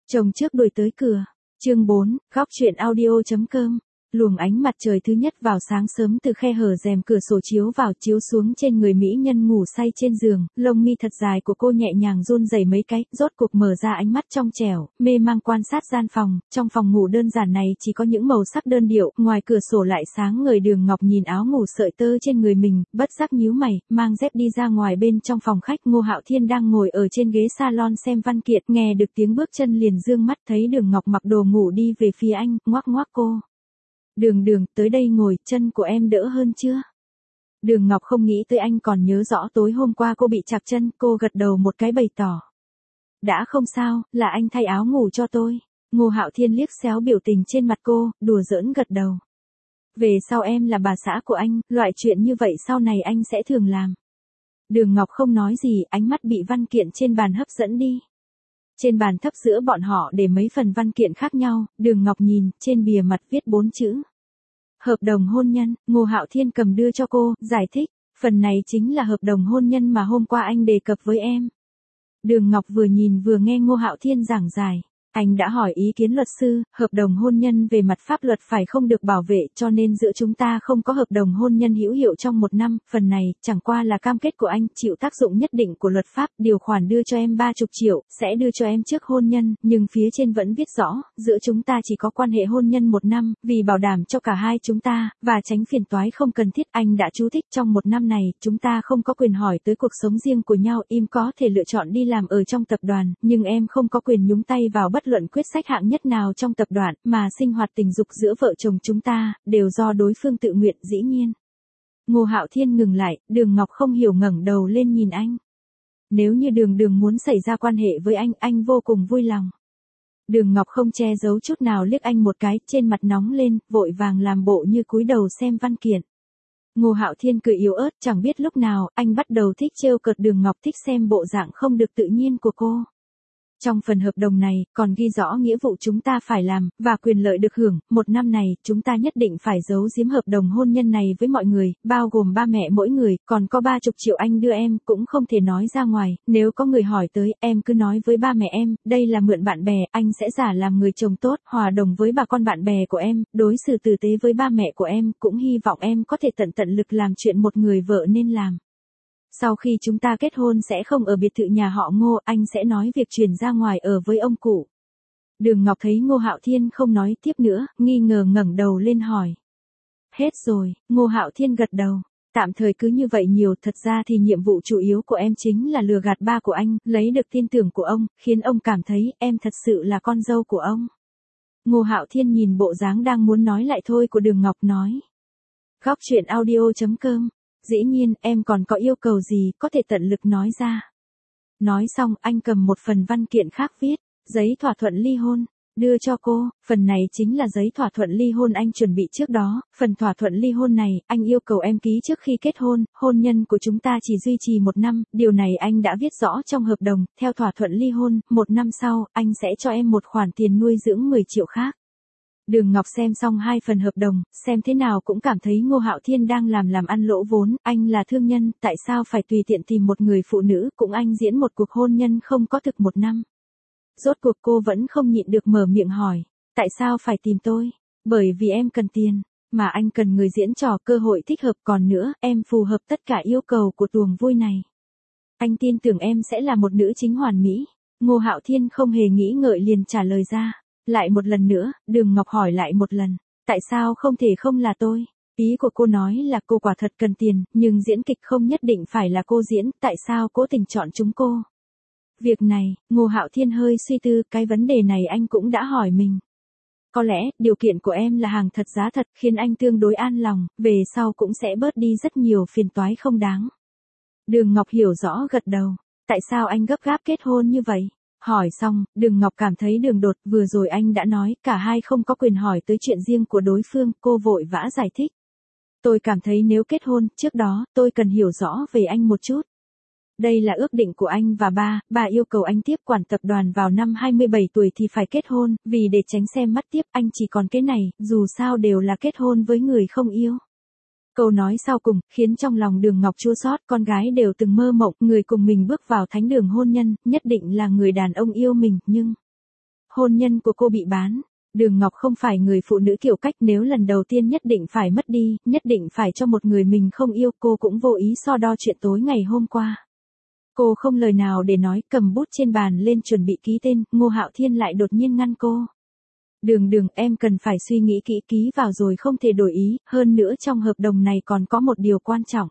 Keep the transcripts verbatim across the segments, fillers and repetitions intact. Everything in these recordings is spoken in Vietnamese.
Chồng trước đuổi tới cửa. Chương bốn, góc truyện audio.com. Luồng ánh mặt trời thứ nhất vào sáng sớm từ khe hở rèm cửa sổ chiếu vào, chiếu xuống trên người mỹ nhân ngủ say trên giường, lông mi thật dài của cô nhẹ nhàng run rẩy mấy cái, rốt cuộc mở ra ánh mắt trong trẻo, mê mang quan sát gian phòng. Trong phòng ngủ đơn giản này chỉ có những màu sắc đơn điệu, ngoài cửa sổ lại sáng ngời. Đường Ngọc nhìn áo ngủ sợi tơ trên người mình, bất giác nhíu mày, mang dép đi ra ngoài. Bên trong phòng khách, Ngô Hạo Thiên đang ngồi ở trên ghế salon xem văn kiện, nghe được tiếng bước chân liền dương mắt thấy Đường Ngọc mặc đồ ngủ đi về phía anh, ngoắc ngoắc cô. Đường Đường, tới đây ngồi, chân của em đỡ hơn chưa? Đường Ngọc không nghĩ tới anh còn nhớ rõ tối hôm qua cô bị trạc chân, cô gật đầu một cái bày tỏ. Đã không sao, là anh thay áo ngủ cho tôi. Ngô Hạo Thiên liếc xéo biểu tình trên mặt cô, đùa giỡn gật đầu. Về sau em là bà xã của anh, loại chuyện như vậy sau này anh sẽ thường làm. Đường Ngọc không nói gì, ánh mắt bị văn kiện trên bàn hấp dẫn đi. Trên bàn thấp giữa bọn họ để mấy phần văn kiện khác nhau, Đường Ngọc nhìn, trên bìa mặt viết bốn chữ. Hợp đồng hôn nhân. Ngô Hạo Thiên cầm đưa cho cô, giải thích, phần này chính là hợp đồng hôn nhân mà hôm qua anh đề cập với em. Đường Ngọc vừa nhìn vừa nghe Ngô Hạo Thiên giảng giải. Anh đã hỏi ý kiến luật sư, hợp đồng hôn nhân về mặt pháp luật phải không được bảo vệ, cho nên giữa chúng ta không có hợp đồng hôn nhân hữu hiệu trong một năm, phần này chẳng qua là cam kết của anh, chịu tác dụng nhất định của luật pháp, điều khoản đưa cho em ba mươi triệu, sẽ đưa cho em trước hôn nhân, nhưng phía trên vẫn viết rõ, giữa chúng ta chỉ có quan hệ hôn nhân một năm, vì bảo đảm cho cả hai chúng ta, và tránh phiền toái không cần thiết, anh đã chú thích trong một năm này, chúng ta không có quyền hỏi tới cuộc sống riêng của nhau, em có thể lựa chọn đi làm ở trong tập đoàn, nhưng em không có quyền nhúng tay vào bất luận quyết sách hạng nhất nào trong tập đoàn, mà sinh hoạt tình dục giữa vợ chồng chúng ta, đều do đối phương tự nguyện, dĩ nhiên. Ngô Hạo Thiên ngừng lại, Đường Ngọc không hiểu ngẩng đầu lên nhìn anh. Nếu như Đường Đường muốn xảy ra quan hệ với anh, anh vô cùng vui lòng. Đường Ngọc không che giấu chút nào liếc anh một cái, trên mặt nóng lên, vội vàng làm bộ như cúi đầu xem văn kiện. Ngô Hạo Thiên cười yếu ớt, chẳng biết lúc nào, anh bắt đầu thích trêu cợt Đường Ngọc, thích xem bộ dạng không được tự nhiên của cô. Trong phần hợp đồng này, còn ghi rõ nghĩa vụ chúng ta phải làm, và quyền lợi được hưởng, một năm này, chúng ta nhất định phải giấu giếm hợp đồng hôn nhân này với mọi người, bao gồm ba mẹ mỗi người, còn có ba mươi triệu anh đưa em, cũng không thể nói ra ngoài, nếu có người hỏi tới, em cứ nói với ba mẹ em, đây là mượn bạn bè, anh sẽ giả làm người chồng tốt, hòa đồng với bà con bạn bè của em, đối xử tử tế với ba mẹ của em, cũng hy vọng em có thể tận tận lực làm chuyện một người vợ nên làm. Sau khi chúng ta kết hôn sẽ không ở biệt thự nhà họ Ngô, anh sẽ nói việc chuyển ra ngoài ở với ông cụ. Đường Ngọc thấy Ngô Hạo Thiên không nói tiếp nữa, nghi ngờ ngẩng đầu lên hỏi. Hết rồi, Ngô Hạo Thiên gật đầu. Tạm thời cứ như vậy nhiều, thật ra thì nhiệm vụ chủ yếu của em chính là lừa gạt ba của anh, lấy được tin tưởng của ông, khiến ông cảm thấy em thật sự là con dâu của ông. Ngô Hạo Thiên nhìn bộ dáng đang muốn nói lại thôi của Đường Ngọc nói. Góc truyện audio.com. Dĩ nhiên, em còn có yêu cầu gì, có thể tận lực nói ra. Nói xong, anh cầm một phần văn kiện khác viết, giấy thỏa thuận ly hôn, đưa cho cô, phần này chính là giấy thỏa thuận ly hôn anh chuẩn bị trước đó, phần thỏa thuận ly hôn này, anh yêu cầu em ký trước khi kết hôn, hôn nhân của chúng ta chỉ duy trì một năm, điều này anh đã viết rõ trong hợp đồng, theo thỏa thuận ly hôn, một năm sau, anh sẽ cho em một khoản tiền nuôi dưỡng mười triệu khác. Đường Ngọc xem xong hai phần hợp đồng, xem thế nào cũng cảm thấy Ngô Hạo Thiên đang làm làm ăn lỗ vốn, anh là thương nhân, tại sao phải tùy tiện tìm một người phụ nữ, cũng anh diễn một cuộc hôn nhân không có thực một năm. Rốt cuộc cô vẫn không nhịn được mở miệng hỏi, tại sao phải tìm tôi? Bởi vì em cần tiền, mà anh cần người diễn trò, cơ hội thích hợp, còn nữa, em phù hợp tất cả yêu cầu của tuồng vui này. Anh tin tưởng em sẽ là một nữ chính hoàn mỹ. Ngô Hạo Thiên không hề nghĩ ngợi liền trả lời ra. Lại một lần nữa, Đường Ngọc hỏi lại một lần, tại sao không thể không là tôi? Ý của cô nói là cô quả thật cần tiền, nhưng diễn kịch không nhất định phải là cô diễn, tại sao cố tình chọn chúng cô? Việc này, Ngô Hạo Thiên hơi suy tư, cái vấn đề này anh cũng đã hỏi mình. Có lẽ, điều kiện của em là hàng thật giá thật, khiến anh tương đối an lòng, về sau cũng sẽ bớt đi rất nhiều phiền toái không đáng. Đường Ngọc hiểu rõ gật đầu, tại sao anh gấp gáp kết hôn như vậy? Hỏi xong, Đường Ngọc cảm thấy đường đột, vừa rồi anh đã nói, cả hai không có quyền hỏi tới chuyện riêng của đối phương, cô vội vã giải thích. Tôi cảm thấy nếu kết hôn, trước đó, tôi cần hiểu rõ về anh một chút. Đây là ước định của anh và ba, ba yêu cầu anh tiếp quản tập đoàn vào năm hai mươi bảy tuổi thì phải kết hôn, vì để tránh xem mắt tiếp, anh chỉ còn cái này, dù sao đều là kết hôn với người không yêu. Câu nói sau cùng, khiến trong lòng Đường Ngọc chua xót, con gái đều từng mơ mộng, người cùng mình bước vào thánh đường hôn nhân, nhất định là người đàn ông yêu mình, nhưng... hôn nhân của cô bị bán. Đường Ngọc không phải người phụ nữ kiểu cách nếu lần đầu tiên nhất định phải mất đi, nhất định phải cho một người mình không yêu, cô cũng vô ý so đo chuyện tối ngày hôm qua. Cô không lời nào để nói, cầm bút trên bàn lên chuẩn bị ký tên, Ngô Hạo Thiên lại đột nhiên ngăn cô. Đường đường, em cần phải suy nghĩ kỹ, ký vào rồi không thể đổi ý, hơn nữa trong hợp đồng này còn có một điều quan trọng.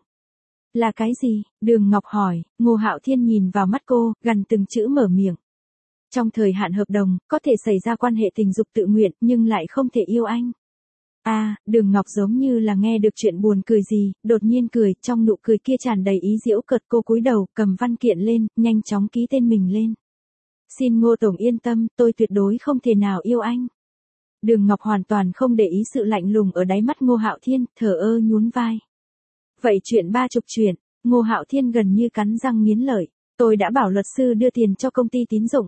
Là cái gì? Đường Ngọc hỏi. Ngô Hạo Thiên nhìn vào mắt cô, gần từng chữ mở miệng. Trong thời hạn hợp đồng, có thể xảy ra quan hệ tình dục tự nguyện, nhưng lại không thể yêu anh. À, Đường Ngọc giống như là nghe được chuyện buồn cười gì, đột nhiên cười, trong nụ cười kia tràn đầy ý giễu cợt. Cô cúi đầu, cầm văn kiện lên, nhanh chóng ký tên mình lên. Xin Ngô Tổng yên tâm, tôi tuyệt đối không thể nào yêu anh. Đường Ngọc hoàn toàn không để ý sự lạnh lùng ở đáy mắt Ngô Hạo Thiên, thờ ơ nhún vai. Vậy chuyện ba chục chuyện, Ngô Hạo Thiên gần như cắn răng nghiến lợi. Tôi đã bảo luật sư đưa tiền cho công ty tín dụng.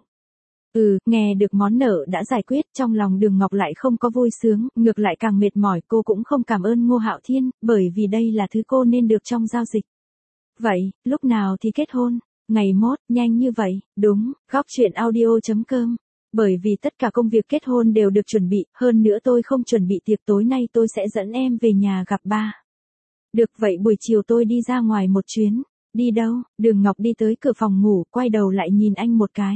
Ừ, nghe được món nợ đã giải quyết, trong lòng Đường Ngọc lại không có vui sướng, ngược lại càng mệt mỏi. Cô cũng không cảm ơn Ngô Hạo Thiên, bởi vì đây là thứ cô nên được trong giao dịch. Vậy, lúc nào thì kết hôn? Ngày mốt, nhanh như vậy, đúng, góc chuyện audio chấm com. Bởi vì tất cả công việc kết hôn đều được chuẩn bị, hơn nữa tôi không chuẩn bị tiệc tối nay, tôi sẽ dẫn em về nhà gặp ba. Được vậy buổi chiều tôi đi ra ngoài một chuyến. Đi đâu? Đường Ngọc đi tới cửa phòng ngủ, quay đầu lại nhìn anh một cái.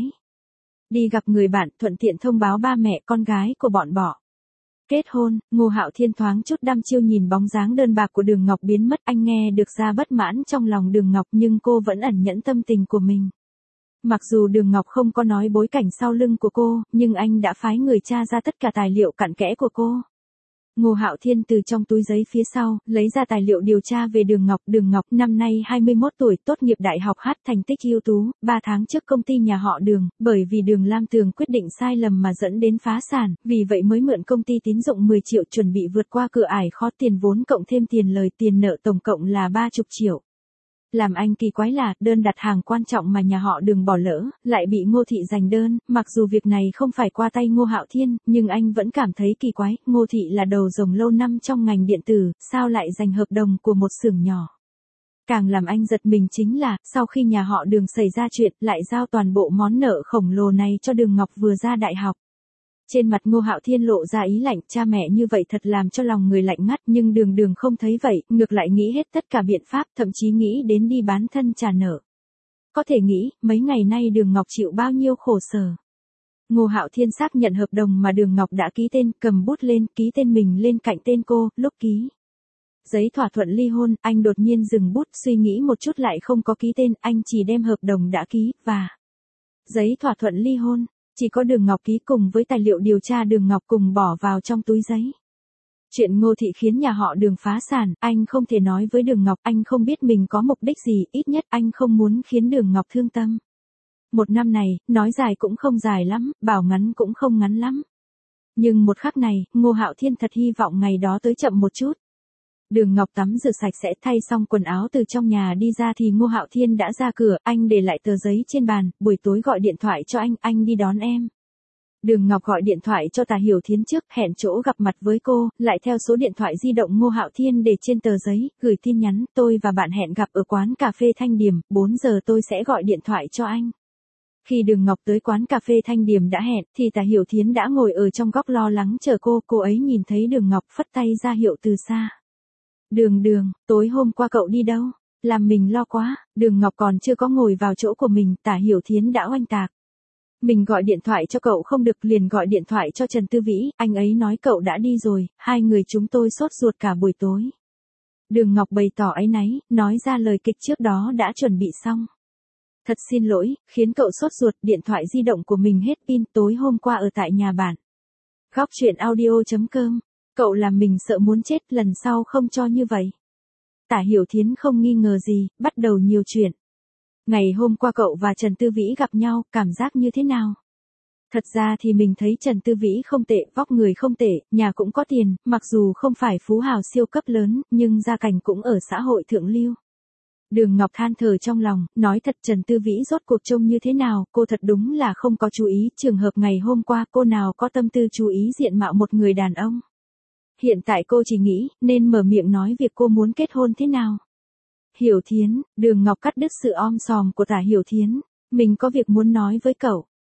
Đi gặp người bạn, thuận tiện thông báo ba mẹ con gái của bọn bỏ. Kết hôn, Ngô Hạo Thiên thoáng chút đăm chiêu nhìn bóng dáng đơn bạc của Đường Ngọc biến mất, anh nghe được ra bất mãn trong lòng Đường Ngọc nhưng cô vẫn ẩn nhẫn tâm tình của mình. Mặc dù Đường Ngọc không có nói bối cảnh sau lưng của cô, nhưng anh đã phái người tra ra tất cả tài liệu cặn kẽ của cô. Ngô Hạo Thiên từ trong túi giấy phía sau, lấy ra tài liệu điều tra về Đường Ngọc. Đường Ngọc năm nay hai mươi mốt tuổi, tốt nghiệp đại học hát, thành tích ưu tú, ba tháng trước công ty nhà họ Đường, bởi vì Đường Lam Tường quyết định sai lầm mà dẫn đến phá sản, vì vậy mới mượn công ty tín dụng mười triệu chuẩn bị vượt qua cửa ải khó, tiền vốn cộng thêm tiền lời, tiền nợ tổng cộng là ba mươi triệu. Làm anh kỳ quái là, đơn đặt hàng quan trọng mà nhà họ Đường bỏ lỡ, lại bị Ngô Thị giành đơn, mặc dù việc này không phải qua tay Ngô Hạo Thiên, nhưng anh vẫn cảm thấy kỳ quái, Ngô Thị là đầu rồng lâu năm trong ngành điện tử, sao lại giành hợp đồng của một xưởng nhỏ. Càng làm anh giật mình chính là, sau khi nhà họ Đường xảy ra chuyện, lại giao toàn bộ món nợ khổng lồ này cho Đường Ngọc vừa ra đại học. Trên mặt Ngô Hạo Thiên lộ ra ý lạnh, cha mẹ như vậy thật làm cho lòng người lạnh ngắt, nhưng Đường Đường không thấy vậy, ngược lại nghĩ hết tất cả biện pháp, thậm chí nghĩ đến đi bán thân trả nợ. Có thể nghĩ, mấy ngày nay Đường Ngọc chịu bao nhiêu khổ sở. Ngô Hạo Thiên xác nhận hợp đồng mà Đường Ngọc đã ký tên, cầm bút lên, ký tên mình lên cạnh tên cô, lúc ký giấy thỏa thuận ly hôn, anh đột nhiên dừng bút, suy nghĩ một chút lại không có ký tên, anh chỉ đem hợp đồng đã ký, và giấy thỏa thuận ly hôn. Chỉ có Đường Ngọc ký cùng với tài liệu điều tra Đường Ngọc cùng bỏ vào trong túi giấy. Chuyện Ngô Thị khiến nhà họ Đường phá sản, anh không thể nói với Đường Ngọc, anh không biết mình có mục đích gì, ít nhất anh không muốn khiến Đường Ngọc thương tâm. Một năm này, nói dài cũng không dài lắm, bảo ngắn cũng không ngắn lắm. Nhưng một khắc này, Ngô Hạo Thiên thật hy vọng ngày đó tới chậm một chút. Đường Ngọc tắm rửa sạch sẽ, thay xong quần áo từ trong nhà đi ra thì Ngô Hạo Thiên đã ra cửa, anh để lại tờ giấy trên bàn, buổi tối gọi điện thoại cho anh, anh đi đón em. Đường Ngọc gọi điện thoại cho Tả Hiểu Thiến trước, hẹn chỗ gặp mặt với cô, lại theo số điện thoại di động Ngô Hạo Thiên để trên tờ giấy, gửi tin nhắn, tôi và bạn hẹn gặp ở quán cà phê Thanh Điềm, bốn giờ tôi sẽ gọi điện thoại cho anh. Khi Đường Ngọc tới quán cà phê Thanh Điềm đã hẹn, thì Tả Hiểu Thiến đã ngồi ở trong góc lo lắng chờ cô, cô ấy nhìn thấy Đường Ngọc phất tay ra hiệu từ xa. Đường Đường, tối hôm qua cậu đi đâu? Làm mình lo quá. Đường Ngọc còn chưa có ngồi vào chỗ của mình, Tả Hiểu Thiến đã oanh tạc. Mình gọi điện thoại cho cậu không được, liền gọi điện thoại cho Trần Tư Vĩ, anh ấy nói cậu đã đi rồi, hai người chúng tôi sốt ruột cả buổi tối. Đường Ngọc bày tỏ áy náy, nói ra lời kịch trước đó đã chuẩn bị xong. Thật xin lỗi, khiến cậu sốt ruột, điện thoại di động của mình hết pin, tối hôm qua ở tại nhà bạn. Góc chuyện audio chấm com. Cậu làm mình sợ muốn chết, lần sau không cho như vậy. Tả Hiểu Thiến không nghi ngờ gì, bắt đầu nhiều chuyện. Ngày hôm qua cậu và Trần Tư Vĩ gặp nhau, cảm giác như thế nào? Thật ra thì mình thấy Trần Tư Vĩ không tệ, vóc người không tệ, nhà cũng có tiền, mặc dù không phải phú hào siêu cấp lớn, nhưng gia cảnh cũng ở xã hội thượng lưu. Đường Ngọc than thở trong lòng, nói thật Trần Tư Vĩ rốt cuộc trông như thế nào, cô thật đúng là không có chú ý, trường hợp ngày hôm qua cô nào có tâm tư chú ý diện mạo một người đàn ông. Hiện tại cô chỉ nghĩ, nên mở miệng nói việc cô muốn kết hôn thế nào. Hiểu Thiến, Đường Ngọc cắt đứt sự om sòm của Tả Hiểu Thiến. Mình có việc muốn nói với cậu.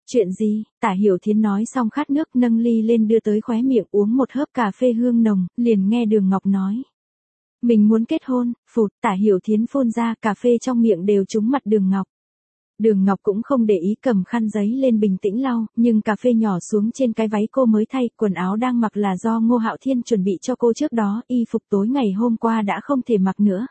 Chuyện gì? Tả Hiểu Thiến nói xong khát nước nâng ly lên đưa tới khóe miệng uống một hớp cà phê hương nồng, liền nghe Đường Ngọc nói. Mình muốn kết hôn, phụt, Tả Hiểu Thiến phun ra cà phê trong miệng đều trúng mặt Đường Ngọc. Đường Ngọc cũng không để ý cầm khăn giấy lên bình tĩnh lau, nhưng cà phê nhỏ xuống trên cái váy cô mới thay, quần áo đang mặc là do Ngô Hạo Thiên chuẩn bị cho cô trước đó, y phục tối ngày hôm qua đã không thể mặc nữa.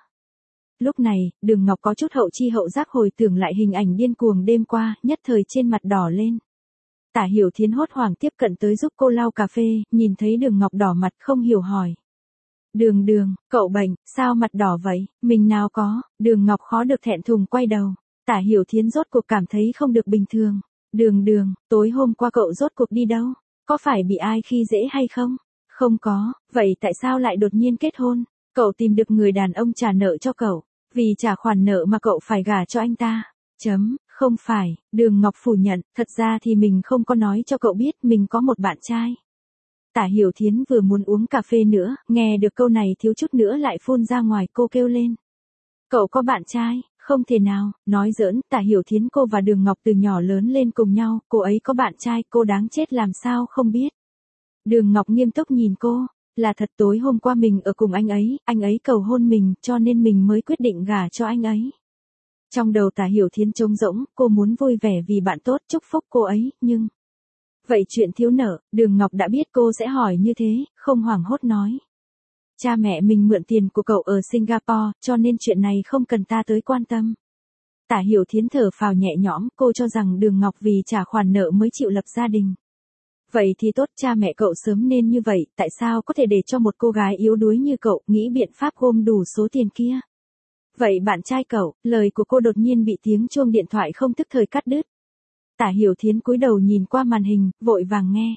Lúc này, Đường Ngọc có chút hậu chi hậu giác hồi tưởng lại hình ảnh điên cuồng đêm qua, nhất thời trên mặt đỏ lên. Tả Hiểu Thiến hốt hoảng tiếp cận tới giúp cô lau cà phê, nhìn thấy Đường Ngọc đỏ mặt không hiểu hỏi. Đường Đường, cậu bệnh, sao mặt đỏ vậy, mình nào có, Đường Ngọc khó được thẹn thùng quay đầu. Tả Hiểu Thiến rốt cuộc cảm thấy không được bình thường. Đường Đường, tối hôm qua cậu rốt cuộc đi đâu? Có phải bị ai khi dễ hay không? Không có, vậy tại sao lại đột nhiên kết hôn? Cậu tìm được người đàn ông trả nợ cho cậu. Vì trả khoản nợ mà cậu phải gả cho anh ta. Chấm, không phải, Đường Ngọc phủ nhận, thật ra thì mình không có nói cho cậu biết mình có một bạn trai. Tả Hiểu Thiến vừa muốn uống cà phê nữa, nghe được câu này thiếu chút nữa lại phun ra ngoài, cô kêu lên. Cậu có bạn trai? Không thể nào, nói giỡn, Tả Hiểu Thiến cô và Đường Ngọc từ nhỏ lớn lên cùng nhau, cô ấy có bạn trai, cô đáng chết làm sao không biết. Đường Ngọc nghiêm túc nhìn cô, là thật tối hôm qua mình ở cùng anh ấy, anh ấy cầu hôn mình, cho nên mình mới quyết định gả cho anh ấy. Trong đầu Tả Hiểu Thiến trống rỗng, cô muốn vui vẻ vì bạn tốt chúc phúc cô ấy, nhưng... Vậy chuyện thiếu nợ, Đường Ngọc đã biết cô sẽ hỏi như thế, không hoảng hốt nói. Cha mẹ mình mượn tiền của cậu ở Singapore, cho nên chuyện này không cần ta tới quan tâm. Tả Hiểu Thiến thở phào nhẹ nhõm, cô cho rằng Đường Ngọc vì trả khoản nợ mới chịu lập gia đình. Vậy thì tốt, cha mẹ cậu sớm nên như vậy, tại sao có thể để cho một cô gái yếu đuối như cậu nghĩ biện pháp gom đủ số tiền kia? Vậy bạn trai cậu, lời của cô đột nhiên bị tiếng chuông điện thoại không tức thời cắt đứt. Tả Hiểu Thiến cúi đầu nhìn qua màn hình, vội vàng nghe.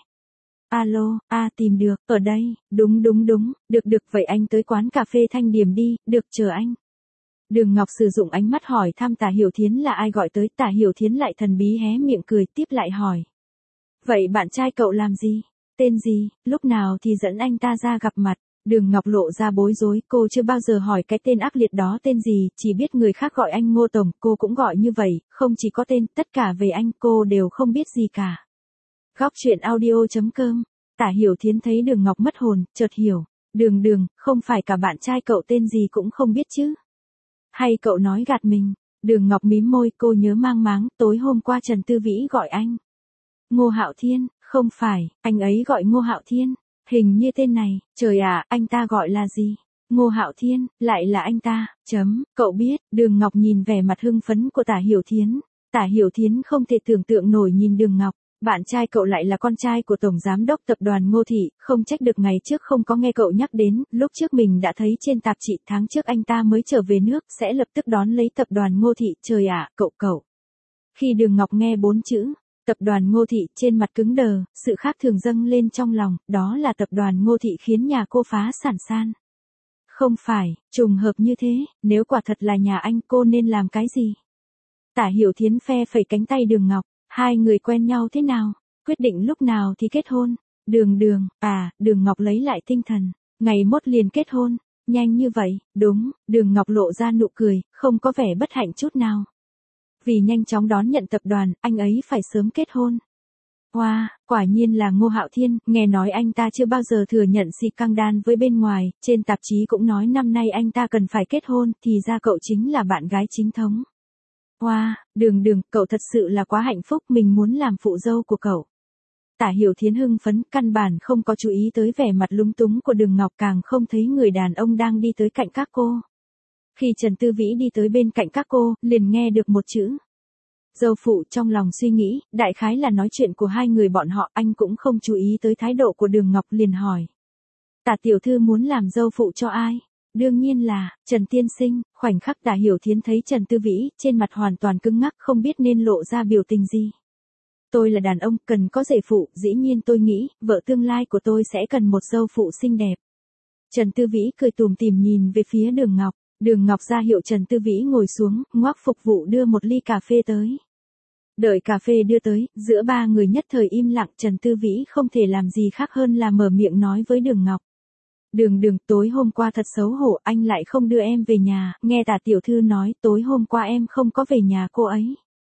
Alo, a à, tìm được, ở đây, đúng đúng đúng, được được vậy anh tới quán cà phê Thanh Điềm đi, được chờ anh. Đường Ngọc sử dụng ánh mắt hỏi thăm Tả Hiểu Thiến là ai gọi tới, Tả Hiểu Thiến lại thần bí hé miệng cười tiếp lại hỏi. Vậy bạn trai cậu làm gì? Tên gì? Lúc nào thì dẫn anh ta ra gặp mặt? Đường Ngọc lộ ra bối rối, cô chưa bao giờ hỏi cái tên ác liệt đó tên gì, chỉ biết người khác gọi anh Ngô Tổng, cô cũng gọi như vậy, không chỉ có tên, tất cả về anh cô đều không biết gì cả. Góc truyện audio chấm com. Tả Hiểu Thiến thấy Đường Ngọc mất hồn, chợt hiểu. Đường Đường, không phải cả bạn trai cậu tên gì cũng không biết chứ? Hay cậu nói gạt mình? Đường Ngọc mím môi, cô nhớ mang máng, tối hôm qua Trần Tư Vĩ gọi anh. Ngô Hạo Thiên, không phải, anh ấy gọi Ngô Hạo Thiên. Hình như tên này, trời à, anh ta gọi là gì? Ngô Hạo Thiên, lại là anh ta, chấm, cậu biết, Đường Ngọc nhìn vẻ mặt hưng phấn của Tả Hiểu Thiến. Tả Hiểu Thiến không thể tưởng tượng nổi nhìn Đường Ngọc. Bạn trai cậu lại là con trai của Tổng Giám đốc Tập đoàn Ngô Thị, không trách được ngày trước không có nghe cậu nhắc đến, lúc trước mình đã thấy trên tạp chí tháng trước anh ta mới trở về nước, sẽ lập tức đón lấy Tập đoàn Ngô Thị, trời ạ, cậu cậu. Khi Đường Ngọc nghe bốn chữ, Tập đoàn Ngô Thị trên mặt cứng đờ, sự khác thường dâng lên trong lòng, đó là Tập đoàn Ngô Thị khiến nhà cô phá sản san. Không phải, trùng hợp như thế, nếu quả thật là nhà anh cô nên làm cái gì? Tả Hiểu Thiến phe phẩy cánh tay Đường Ngọc. Hai người quen nhau thế nào? Quyết định lúc nào thì kết hôn? Đường Đường, à, Đường Ngọc lấy lại tinh thần. Ngày mốt liền kết hôn. Nhanh như vậy, đúng, Đường Ngọc lộ ra nụ cười, không có vẻ bất hạnh chút nào. Vì nhanh chóng đón nhận tập đoàn, anh ấy phải sớm kết hôn. Wow, quả nhiên là Ngô Hạo Thiên, nghe nói anh ta chưa bao giờ thừa nhận si căng đan với bên ngoài, trên tạp chí cũng nói năm nay anh ta cần phải kết hôn, thì ra cậu chính là bạn gái chính thống. Wow, Đường Đường, cậu thật sự là quá hạnh phúc, mình muốn làm phụ dâu của cậu. Tả Hiểu Thiến hưng phấn, căn bản không có chú ý tới vẻ mặt lúng túng của Đường Ngọc, càng không thấy người đàn ông đang đi tới cạnh các cô. Khi Trần Tư Vĩ đi tới bên cạnh các cô, liền nghe được một chữ. Dâu phụ, trong lòng suy nghĩ, đại khái là nói chuyện của hai người bọn họ, anh cũng không chú ý tới thái độ của Đường Ngọc liền hỏi. Tả tiểu thư muốn làm dâu phụ cho ai? Đương nhiên là, Trần Tiên Sinh. Khoảnh khắc Tả Hiểu Thiến thấy Trần Tư Vĩ, trên mặt hoàn toàn cứng ngắc không biết nên lộ ra biểu tình gì. Tôi là đàn ông, cần có rể phụ, dĩ nhiên tôi nghĩ, vợ tương lai của tôi sẽ cần một dâu phụ xinh đẹp. Trần Tư Vĩ cười tủm tỉm nhìn về phía Đường Ngọc. Đường Ngọc ra hiệu Trần Tư Vĩ ngồi xuống, ngoắc phục vụ đưa một ly cà phê tới. Đợi cà phê đưa tới, giữa ba người nhất thời im lặng, Trần Tư Vĩ không thể làm gì khác hơn là mở miệng nói với Đường Ngọc. Đường Đường, tối hôm qua thật xấu hổ, anh lại không đưa em về nhà, nghe Tả tiểu thư nói, tối hôm qua em không có về nhà cô ấy.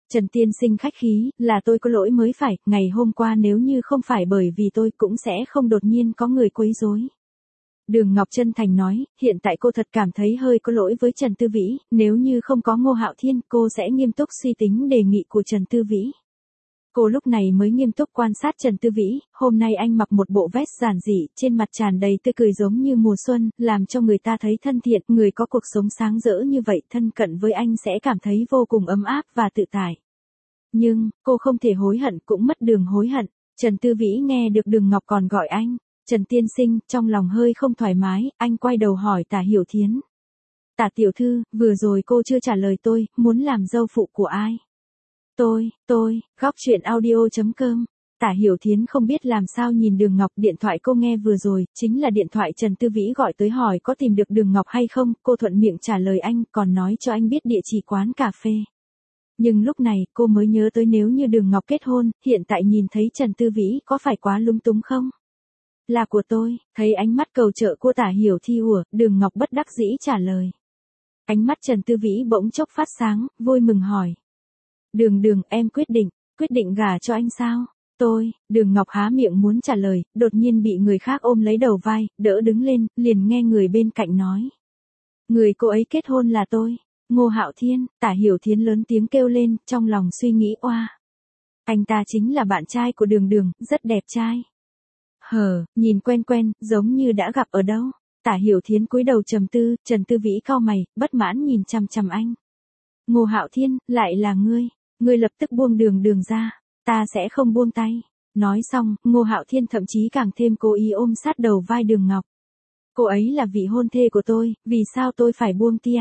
Trần tiên sinh khách khí, là tôi có lỗi mới phải, ngày hôm qua nếu như không phải bởi vì tôi cũng sẽ không đột nhiên có người quấy rối. Đường Ngọc chân thành nói, hiện tại cô thật cảm thấy hơi có lỗi với Trần Tư Vĩ, nếu như không có Ngô Hạo Thiên, cô sẽ nghiêm túc suy tính đề nghị của Trần Tư Vĩ. Cô lúc này mới nghiêm túc quan sát Trần Tư Vĩ, hôm nay anh mặc một bộ vest giản dị, trên mặt tràn đầy tươi cười giống như mùa xuân, làm cho người ta thấy thân thiện, người có cuộc sống sáng rỡ như vậy thân cận với anh sẽ cảm thấy vô cùng ấm áp và tự tại. Nhưng, cô không thể hối hận cũng mất đường hối hận. Trần Tư Vĩ nghe được Đường Ngọc còn gọi anh, Trần tiên sinh, trong lòng hơi không thoải mái, anh quay đầu hỏi Tả Hiểu Thiến. Tả tiểu thư, vừa rồi cô chưa trả lời tôi, muốn làm dâu phụ của ai? Tôi, tôi, góc truyện audio.com. Tả Hiểu Thiến không biết làm sao nhìn Đường Ngọc, điện thoại cô nghe vừa rồi, chính là điện thoại Trần Tư Vĩ gọi tới hỏi có tìm được Đường Ngọc hay không, cô thuận miệng trả lời anh, còn nói cho anh biết địa chỉ quán cà phê. Nhưng lúc này, cô mới nhớ tới nếu như Đường Ngọc kết hôn, hiện tại nhìn thấy Trần Tư Vĩ có phải quá lung túng không? Là của tôi, thấy ánh mắt cầu trợ của Tả Hiểu Thi ùa, Đường Ngọc bất đắc dĩ trả lời. Ánh mắt Trần Tư Vĩ bỗng chốc phát sáng, vui mừng hỏi. Đường Đường, em quyết định, quyết định gả cho anh sao? Tôi, Đường Ngọc há miệng muốn trả lời, đột nhiên bị người khác ôm lấy đầu vai, đỡ đứng lên, liền nghe người bên cạnh nói. Người cô ấy kết hôn là tôi. Ngô Hạo Thiên, Tả Hiểu Thiến lớn tiếng kêu lên, trong lòng suy nghĩ oa. Anh ta chính là bạn trai của Đường Đường, rất đẹp trai. Hờ, nhìn quen quen, giống như đã gặp ở đâu. Tả Hiểu Thiến cúi đầu trầm tư, Trần Tư Vĩ cau mày, bất mãn nhìn chằm chằm anh. Ngô Hạo Thiên, lại là ngươi, ngươi lập tức buông Đường Đường ra, ta sẽ không buông tay. Nói xong, Ngô Hạo Thiên thậm chí càng thêm cố ý ôm sát đầu vai Đường Ngọc. Cô ấy là vị hôn thê của tôi, vì sao tôi phải buông tia?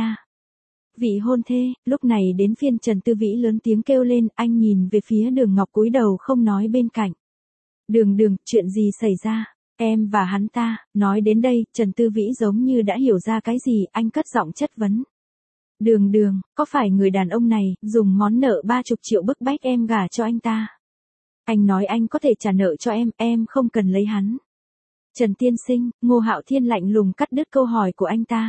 Vị hôn thê, lúc này đến phiên Trần Tư Vĩ lớn tiếng kêu lên, anh nhìn về phía Đường Ngọc cúi đầu không nói bên cạnh. Đường Đường, chuyện gì xảy ra? Em và hắn ta, nói đến đây, Trần Tư Vĩ giống như đã hiểu ra cái gì, anh cất giọng chất vấn. Đường Đường, có phải người đàn ông này, dùng món nợ ba chục triệu bức bách em gả cho anh ta? Anh nói anh có thể trả nợ cho em, em không cần lấy hắn. Trần tiên sinh, Ngô Hạo Thiên lạnh lùng cắt đứt câu hỏi của anh ta.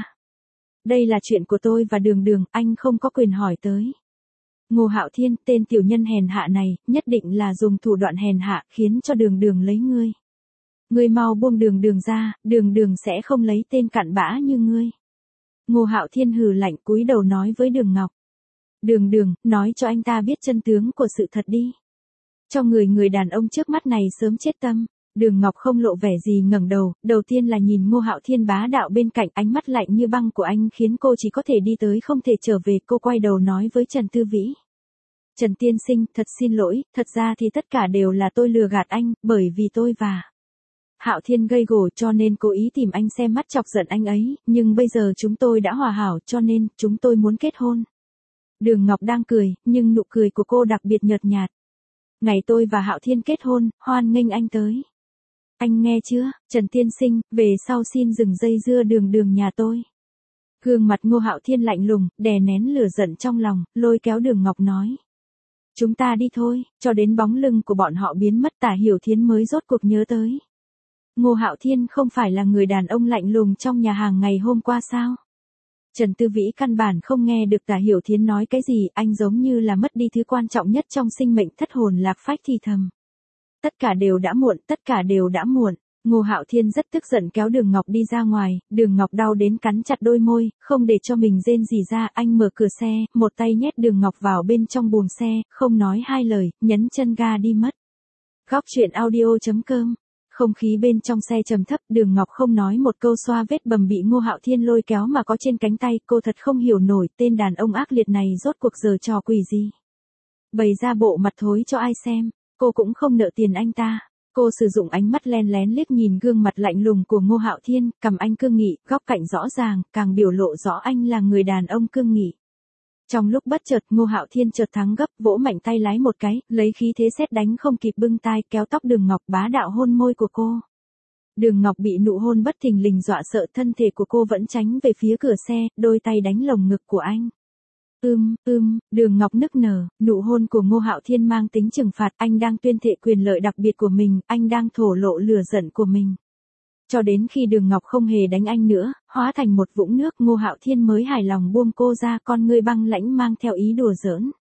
Đây là chuyện của tôi và Đường Đường, anh không có quyền hỏi tới. Ngô Hạo Thiên, tên tiểu nhân hèn hạ này, nhất định là dùng thủ đoạn hèn hạ, khiến cho Đường Đường lấy ngươi. Ngươi mau buông Đường Đường ra, Đường Đường sẽ không lấy tên cặn bã như ngươi. Ngô Hạo Thiên hừ lạnh cúi đầu nói với Đường Ngọc. Đường Đường, nói cho anh ta biết chân tướng của sự thật đi. Cho người người đàn ông trước mắt này sớm chết tâm. Đường Ngọc không lộ vẻ gì ngẩng đầu, đầu tiên là nhìn Ngô Hạo Thiên bá đạo bên cạnh, ánh mắt lạnh như băng của anh khiến cô chỉ có thể đi tới không thể trở về, cô quay đầu nói với Trần Tư Vĩ. Trần tiên sinh, thật xin lỗi, thật ra thì tất cả đều là tôi lừa gạt anh, bởi vì tôi và Hạo Thiên gây gổ cho nên cố ý tìm anh xem mắt chọc giận anh ấy, nhưng bây giờ chúng tôi đã hòa hảo cho nên chúng tôi muốn kết hôn. Đường Ngọc đang cười, nhưng nụ cười của cô đặc biệt nhợt nhạt. Ngày tôi và Hạo Thiên kết hôn, hoan nghênh anh tới. Anh nghe chưa, Trần tiên sinh, về sau xin dừng dây dưa Đường Đường nhà tôi. Gương mặt Ngô Hạo Thiên lạnh lùng, đè nén lửa giận trong lòng, lôi kéo Đường Ngọc nói. Chúng ta đi thôi, cho đến bóng lưng của bọn họ biến mất Tả Hiểu Thiến mới rốt cuộc nhớ tới. Ngô Hạo Thiên không phải là người đàn ông lạnh lùng trong nhà hàng ngày hôm qua sao? Trần Tư Vĩ căn bản không nghe được Tả Hiểu Thiến nói cái gì, anh giống như là mất đi thứ quan trọng nhất trong sinh mệnh, thất hồn lạc phách thì thầm. Tất cả đều đã muộn, tất cả đều đã muộn. Ngô Hạo Thiên rất tức giận kéo Đường Ngọc đi ra ngoài, Đường Ngọc đau đến cắn chặt đôi môi, không để cho mình rên gì ra, anh mở cửa xe, một tay nhét Đường Ngọc vào bên trong buồng xe, không nói hai lời, nhấn chân ga đi mất. Góc truyện audio.com. Không khí bên trong xe trầm thấp, Đường Ngọc không nói một câu xoa vết bầm bị Ngô Hạo Thiên lôi kéo mà có trên cánh tay, cô thật không hiểu nổi, tên đàn ông ác liệt này rốt cuộc giờ trò quỷ gì. Bày ra bộ mặt thối cho ai xem, cô cũng không nợ tiền anh ta. Cô sử dụng ánh mắt len lén liếc nhìn gương mặt lạnh lùng của Ngô Hạo Thiên, cằm anh cương nghị, góc cạnh rõ ràng, càng biểu lộ rõ anh là người đàn ông cương nghị. Trong lúc bất chợt, Ngô Hạo Thiên chợt thắng gấp, vỗ mạnh tay lái một cái, lấy khí thế sét đánh không kịp bưng tai, kéo tóc Đường Ngọc bá đạo hôn môi của cô. Đường Ngọc bị nụ hôn bất thình lình dọa sợ, thân thể của cô vẫn tránh về phía cửa xe, đôi tay đánh lồng ngực của anh. Ưm, ưm, Đường Ngọc nức nở, nụ hôn của Ngô Hạo Thiên mang tính trừng phạt, anh đang tuyên thệ quyền lợi đặc biệt của mình, anh đang thổ lộ lửa giận của mình. Cho đến khi Đường Ngọc không hề đánh anh nữa, hóa thành một vũng nước, Ngô Hạo Thiên mới hài lòng buông cô ra, con ngươi băng lãnh mang theo ý đùa giỡn.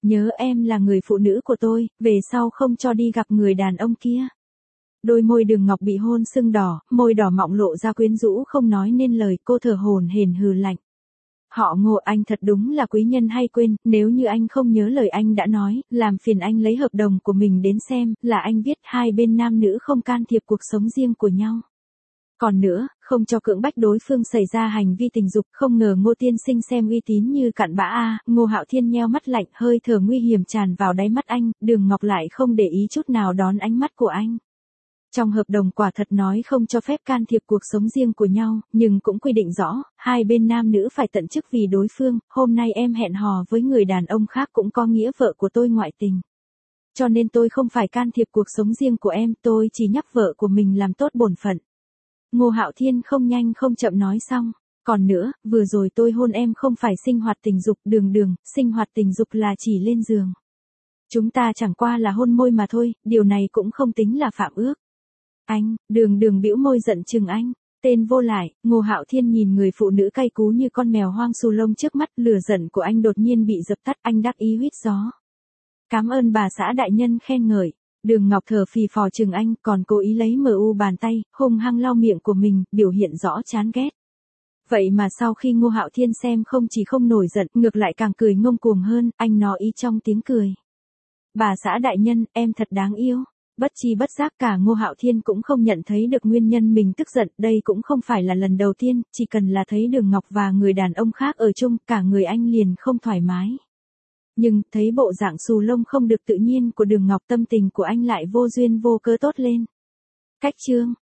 Nhớ em là người phụ nữ của tôi, về sau không cho đi gặp người đàn ông kia. Đôi môi Đường Ngọc bị hôn sưng đỏ, môi đỏ mọng lộ ra quyến rũ không nói nên lời, cô thở hổn hển hừ lạnh. Họ Ngô, anh thật đúng là quý nhân hay quên, nếu như anh không nhớ lời anh đã nói, làm phiền anh lấy hợp đồng của mình đến xem, là anh viết hai bên nam nữ không can thiệp cuộc sống riêng của nhau. Còn nữa, không cho cưỡng bách đối phương xảy ra hành vi tình dục, không ngờ Ngô tiên sinh xem uy tín như cặn bã a. Ngô Hạo Thiên nheo mắt lạnh, hơi thở nguy hiểm tràn vào đáy mắt anh, Đường Ngọc lại không để ý chút nào đón ánh mắt của anh. Trong hợp đồng quả thật nói không cho phép can thiệp cuộc sống riêng của nhau, nhưng cũng quy định rõ, hai bên nam nữ phải tận chức vì đối phương, hôm nay em hẹn hò với người đàn ông khác cũng có nghĩa vợ của tôi ngoại tình. Cho nên tôi không phải can thiệp cuộc sống riêng của em, tôi chỉ nhắc vợ của mình làm tốt bổn phận. Ngô Hạo Thiên không nhanh không chậm nói xong. Còn nữa, vừa rồi tôi hôn em không phải sinh hoạt tình dục, Đường Đường, sinh hoạt tình dục là chỉ lên giường. Chúng ta chẳng qua là hôn môi mà thôi, điều này cũng không tính là phạm ước. Anh, Đường Đường bĩu môi giận chừng anh. Tên vô lại. Ngô Hạo Thiên nhìn người phụ nữ cay cú như con mèo hoang xù lông trước mắt, lửa giận của anh đột nhiên bị dập tắt, anh đắc ý huýt gió. Cảm ơn bà xã đại nhân khen ngợi. Đường Ngọc thở phì phò chừng anh, còn cố ý lấy mờ u bàn tay, hung hăng lau miệng của mình, biểu hiện rõ chán ghét. Vậy mà sau khi Ngô Hạo Thiên xem không chỉ không nổi giận, ngược lại càng cười ngông cuồng hơn, anh nói ý trong tiếng cười. Bà xã đại nhân, em thật đáng yêu. Bất chi bất giác cả Ngô Hạo Thiên cũng không nhận thấy được nguyên nhân mình tức giận, đây cũng không phải là lần đầu tiên, chỉ cần là thấy Đường Ngọc và người đàn ông khác ở chung, cả người anh liền không thoải mái. Nhưng, thấy bộ dạng xù lông không được tự nhiên của Đường Ngọc, tâm tình của anh lại vô duyên vô cớ tốt lên. Cách chương